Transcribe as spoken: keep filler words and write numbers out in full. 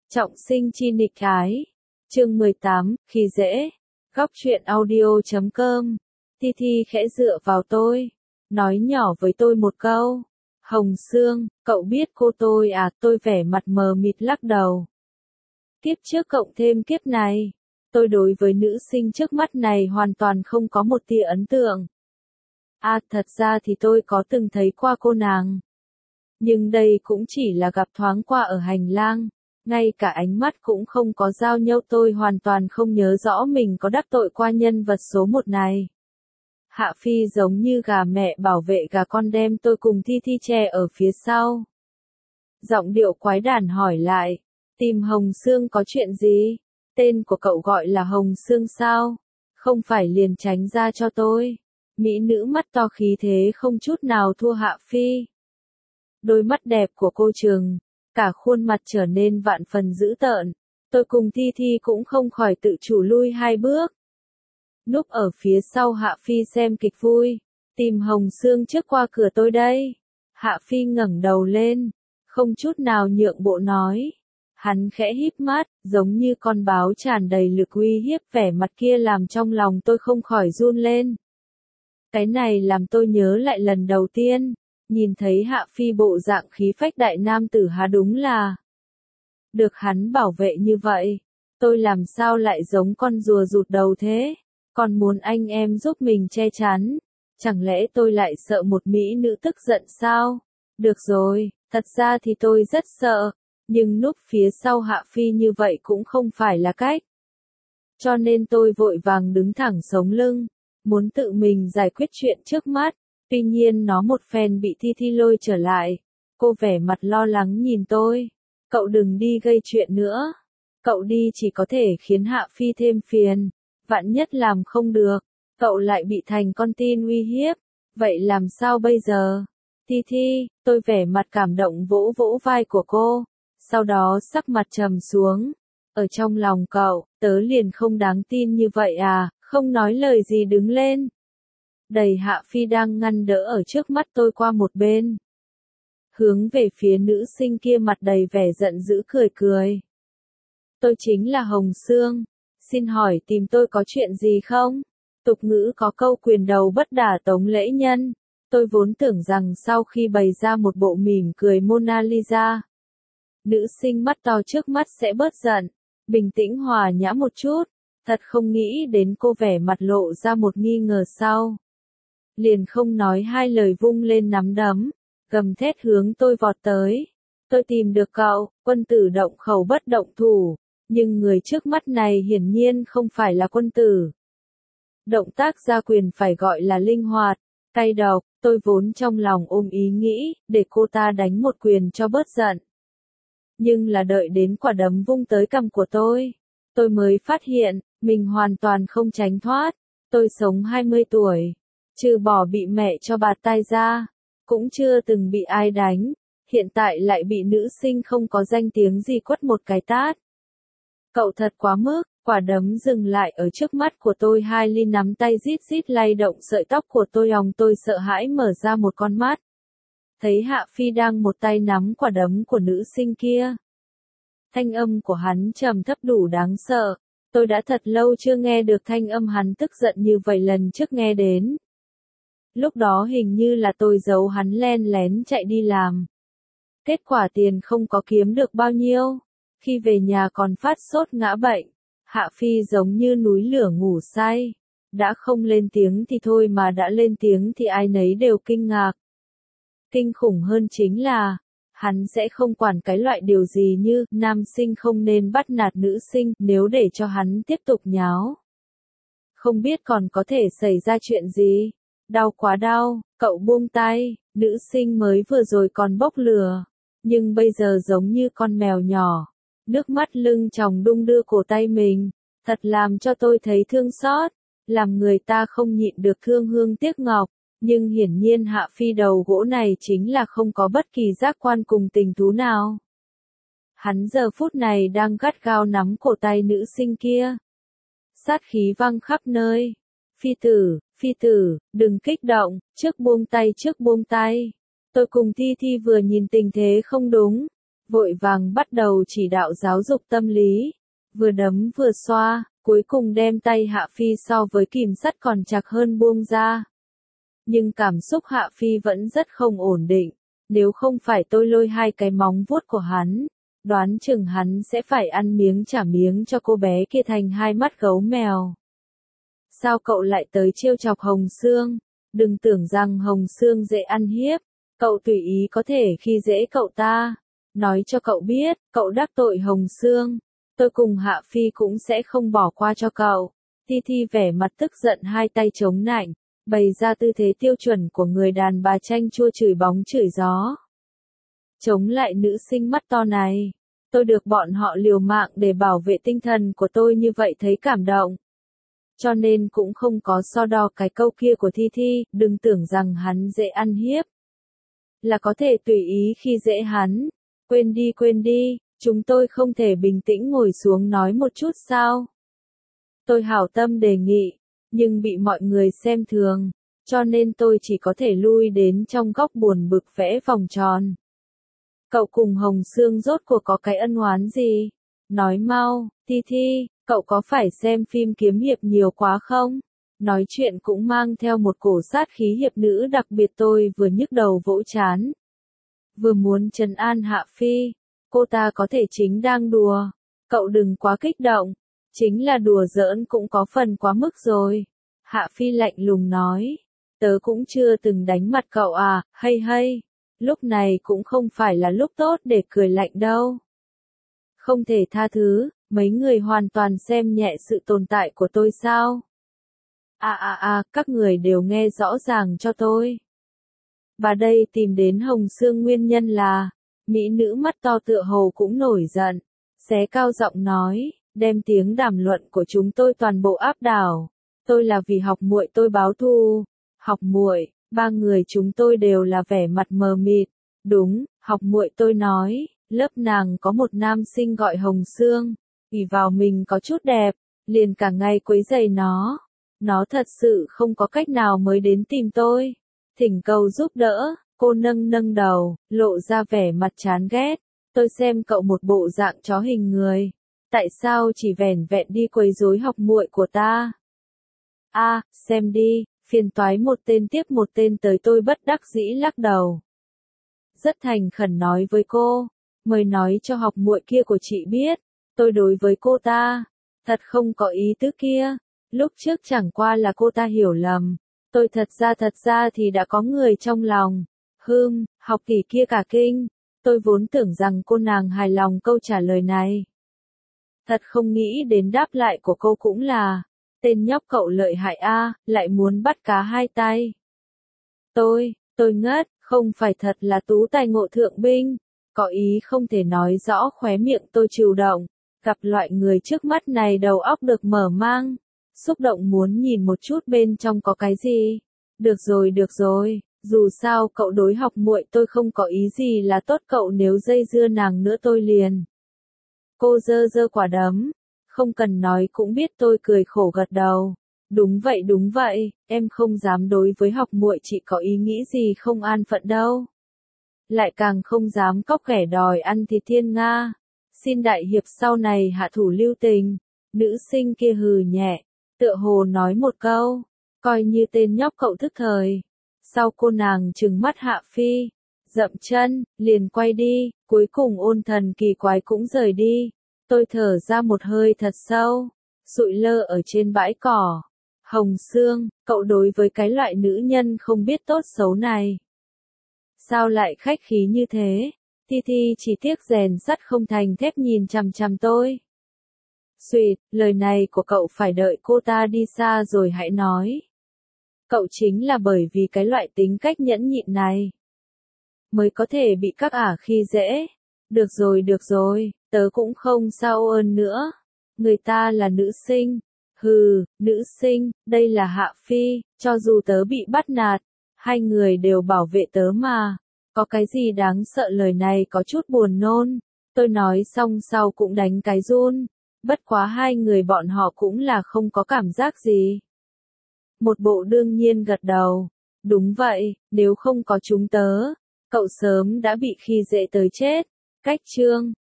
Trọng sinh chi nghịch ái. Chương mười tám, khi dễ. Góc truyện audio chấm com. Thi Thi khẽ dựa vào tôi, nói nhỏ với tôi một câu. Hồng Sương, cậu biết cô tôi à? Tôi vẻ mặt mờ mịt lắc đầu. Kiếp trước cộng thêm kiếp này, tôi đối với nữ sinh trước mắt này hoàn toàn không có một tia ấn tượng. À, thật ra thì tôi có từng thấy qua cô nàng. Nhưng đây cũng chỉ là gặp thoáng qua ở hành lang, ngay cả ánh mắt cũng không có giao nhau. Tôi hoàn toàn không nhớ rõ mình có đắc tội qua nhân vật số một này. Hạ Phi giống như gà mẹ bảo vệ gà con đem tôi cùng Thi Thi che ở phía sau. Giọng điệu quái đản hỏi lại, tìm Hồng Sương có chuyện gì? Tên của cậu gọi là Hồng Sương sao? Không phải liền tránh ra cho tôi. Mỹ nữ mắt to khí thế không chút nào thua Hạ Phi. Đôi mắt đẹp của cô trừng, cả khuôn mặt trở nên vạn phần dữ tợn. Tôi cùng Thi Thi cũng không khỏi tự chủ lui hai bước. Núp ở phía sau Hạ Phi xem kịch vui. Tìm Hồng Sương trước qua cửa tôi đây. Hạ Phi ngẩng đầu lên, không chút nào nhượng bộ nói. Hắn khẽ híp mắt, giống như con báo tràn đầy lực uy hiếp. Vẻ mặt kia làm trong lòng tôi không khỏi run lên. Cái này làm tôi nhớ lại lần đầu tiên nhìn thấy Hạ Phi bộ dạng khí phách đại nam tử, há đúng là được hắn bảo vệ như vậy. Tôi làm sao lại giống con rùa rụt đầu thế? Còn muốn anh em giúp mình che chắn. Chẳng lẽ tôi lại sợ một mỹ nữ tức giận sao? Được rồi, thật ra thì tôi rất sợ. Nhưng núp phía sau Hạ Phi như vậy cũng không phải là cách. Cho nên tôi vội vàng đứng thẳng sống lưng, muốn tự mình giải quyết chuyện trước mắt. Tuy nhiên nó một phen bị Thi Thi lôi trở lại. Cô vẻ mặt lo lắng nhìn tôi. Cậu đừng đi gây chuyện nữa. Cậu đi chỉ có thể khiến Hạ Phi thêm phiền. Vạn nhất làm không được, cậu lại bị thành con tin uy hiếp. Vậy làm sao bây giờ? Thi Thi, tôi vẻ mặt cảm động vỗ vỗ vai của cô. Sau đó sắc mặt trầm xuống. Ở trong lòng cậu, tớ liền không đáng tin như vậy à? Không nói lời gì đứng lên. Đẩy Hạ Phi đang ngăn đỡ ở trước mắt tôi qua một bên. Hướng về phía nữ sinh kia mặt đầy vẻ giận dữ cười cười. Tôi chính là Hồng Sương. Xin hỏi tìm tôi có chuyện gì không? Tục ngữ có câu quyền đầu bất đả tống lễ nhân. Tôi vốn tưởng rằng sau khi bày ra một bộ mỉm cười Mona Lisa, nữ sinh mắt to trước mắt sẽ bớt giận, bình tĩnh hòa nhã một chút. Thật không nghĩ đến cô vẻ mặt lộ ra một nghi ngờ sau. Liền không nói hai lời vung lên nắm đấm, gầm thét hướng tôi vọt tới. Tôi tìm được cậu, quân tử động khẩu bất động thủ. Nhưng người trước mắt này hiển nhiên không phải là quân tử. Động tác ra quyền phải gọi là linh hoạt, cay độc. Tôi vốn trong lòng ôm ý nghĩ, để cô ta đánh một quyền cho bớt giận. Nhưng là đợi đến quả đấm vung tới cằm của tôi, tôi mới phát hiện, mình hoàn toàn không tránh thoát. Tôi sống hai mươi tuổi, trừ bỏ bị mẹ cho bạt tai ra, cũng chưa từng bị ai đánh. Hiện tại lại bị nữ sinh không có danh tiếng gì quất một cái tát. Cậu thật quá mức. Quả đấm dừng lại ở trước mắt của tôi. Hai ly nắm tay rít rít lay động sợi tóc của tôi. Lòng tôi sợ hãi mở ra một con mắt. Thấy Hạ Phi đang một tay nắm quả đấm của nữ sinh kia. Thanh âm của hắn trầm thấp đủ đáng sợ. Tôi đã thật lâu chưa nghe được thanh âm hắn tức giận như vậy. Lần trước nghe đến, lúc đó hình như là tôi giấu hắn len lén chạy đi làm. Kết quả tiền không có kiếm được bao nhiêu. Khi về nhà còn phát sốt ngã bệnh. Hạ Phi giống như núi lửa ngủ say. Đã không lên tiếng thì thôi mà đã lên tiếng thì ai nấy đều kinh ngạc. Kinh khủng hơn chính là, hắn sẽ không quản cái loại điều gì như nam sinh không nên bắt nạt nữ sinh nếu để cho hắn tiếp tục nháo. Không biết còn có thể xảy ra chuyện gì. Đau quá đau, cậu buông tay. Nữ sinh mới vừa rồi còn bốc lửa, nhưng bây giờ giống như con mèo nhỏ. Nước mắt lưng tròng đung đưa cổ tay mình, thật làm cho tôi thấy thương xót, làm người ta không nhịn được thương hương tiếc ngọc. Nhưng hiển nhiên Hạ Phi đầu gỗ này chính là không có bất kỳ giác quan cùng tình thú nào. Hắn giờ phút này đang gắt gao nắm cổ tay nữ sinh kia. Sát khí văng khắp nơi. Phi tử, Phi tử, đừng kích động, trước buông tay trước buông tay. Tôi cùng Thi Thi vừa nhìn tình thế không đúng, vội vàng bắt đầu chỉ đạo giáo dục tâm lý, vừa đấm vừa xoa, cuối cùng đem tay Hạ Phi so với kìm sắt còn chặt hơn buông ra. Nhưng cảm xúc Hạ Phi vẫn rất không ổn định, nếu không phải tôi lôi hai cái móng vuốt của hắn, đoán chừng hắn sẽ phải ăn miếng trả miếng cho cô bé kia thành hai mắt gấu mèo. Sao cậu lại tới trêu chọc Hồng Sương? Đừng tưởng rằng Hồng Sương dễ ăn hiếp, cậu tùy ý có thể khi dễ cậu ta. Nói cho cậu biết, cậu đắc tội Hồng Sương, tôi cùng Hạ Phi cũng sẽ không bỏ qua cho cậu. Ti Thi vẻ mặt tức giận hai tay chống nạnh, bày ra tư thế tiêu chuẩn của người đàn bà chanh chua chửi bóng chửi gió. Chống lại nữ sinh mắt to này, tôi được bọn họ liều mạng để bảo vệ tinh thần của tôi như vậy thấy cảm động. Cho nên cũng không có so đo cái câu kia của Thi Thi, đừng tưởng rằng hắn dễ ăn hiếp. Là có thể tùy ý khi dễ hắn. Quên đi quên đi, chúng tôi không thể bình tĩnh ngồi xuống nói một chút sao? Tôi hảo tâm đề nghị, nhưng bị mọi người xem thường, cho nên tôi chỉ có thể lui đến trong góc buồn bực vẽ vòng tròn. Cậu cùng Hồng Sương rốt cuộc có cái ân oán gì? Nói mau, Thi Thi, cậu có phải xem phim kiếm hiệp nhiều quá không? Nói chuyện cũng mang theo một cổ sát khí hiệp nữ đặc biệt, tôi vừa nhức đầu vỗ chán. Vừa muốn trấn an Hạ Phi, cô ta có thể chính đang đùa, cậu đừng quá kích động, chính là đùa giỡn cũng có phần quá mức rồi. Hạ Phi lạnh lùng nói, tớ cũng chưa từng đánh mặt cậu à, hay hay, lúc này cũng không phải là lúc tốt để cười lạnh đâu. Không thể tha thứ, mấy người hoàn toàn xem nhẹ sự tồn tại của tôi sao? À à à, các người đều nghe rõ ràng cho tôi. Bà đây tìm đến Hồng Sương nguyên nhân là, mỹ nữ mắt to tựa hồ cũng nổi giận, xé cao giọng nói, đem tiếng đàm luận của chúng tôi toàn bộ áp đảo. Tôi là vì học muội tôi báo thù. Học muội, ba người chúng tôi đều là vẻ mặt mờ mịt. Đúng, học muội tôi nói, lớp nàng có một nam sinh gọi Hồng Sương, ỷ vào mình có chút đẹp, liền cả ngày quấy rầy nó. Nó thật sự không có cách nào mới đến tìm tôi, thỉnh cầu giúp đỡ. Cô nâng nâng đầu, lộ ra vẻ mặt chán ghét. Tôi xem cậu một bộ dạng chó hình người, tại sao chỉ vẻn vẹn đi quấy rối học muội của ta? A, à, xem đi, phiền toái một tên tiếp một tên tới, tôi bất đắc dĩ lắc đầu. Rất thành khẩn nói với cô, mời nói cho học muội kia của chị biết, tôi đối với cô ta, thật không có ý tứ kia. Lúc trước chẳng qua là cô ta hiểu lầm, tôi thật ra thật ra thì đã có người trong lòng. Hừm, học kỳ kia cả kinh, tôi vốn tưởng rằng cô nàng hài lòng câu trả lời này. Thật không nghĩ đến đáp lại của cô cũng là, tên nhóc cậu lợi hại a, lại muốn bắt cá hai tay. Tôi, tôi ngất, không phải thật là tú tài ngộ thượng binh, có ý không thể nói rõ, khóe miệng tôi chịu động, gặp loại người trước mắt này đầu óc được mở mang, xúc động muốn nhìn một chút bên trong có cái gì. Được rồi được rồi, dù sao cậu đối học muội tôi không có ý gì là tốt, cậu nếu dây dưa nàng nữa tôi liền. Cô giơ giơ quả đấm, không cần nói cũng biết tôi cười khổ gật đầu. Đúng vậy đúng vậy, em không dám đối với học muội chị có ý nghĩ gì không an phận đâu. Lại càng không dám cóc ghẻ đòi ăn thịt thiên nga. Xin đại hiệp sau này hạ thủ lưu tình. Nữ sinh kia hừ nhẹ, tựa hồ nói một câu, coi như tên nhóc cậu thức thời. Sau cô nàng trừng mắt Hạ Phi, dậm chân, liền quay đi, cuối cùng ôn thần kỳ quái cũng rời đi. Tôi thở ra một hơi thật sâu, sụi lơ ở trên bãi cỏ. Hồng Sương, cậu đối với cái loại nữ nhân không biết tốt xấu này, sao lại khách khí như thế? Thi Thi chỉ tiếc rèn sắt không thành thép nhìn chằm chằm tôi. Xuyệt, lời này của cậu phải đợi cô ta đi xa rồi hãy nói. Cậu chính là bởi vì cái loại tính cách nhẫn nhịn này, mới có thể bị các ả khi dễ. Được rồi được rồi, tớ cũng không sao ơn nữa. Người ta là nữ sinh. Hừ, nữ sinh, đây là Hạ Phi, cho dù tớ bị bắt nạt, hai người đều bảo vệ tớ mà. Có cái gì đáng sợ, lời này có chút buồn nôn. Tôi nói xong sau cũng đánh cái run. Bất quá hai người bọn họ cũng là không có cảm giác gì. Một bộ đương nhiên gật đầu. Đúng vậy, nếu không có chúng tớ, cậu sớm đã bị khi dễ tới chết. Cách chương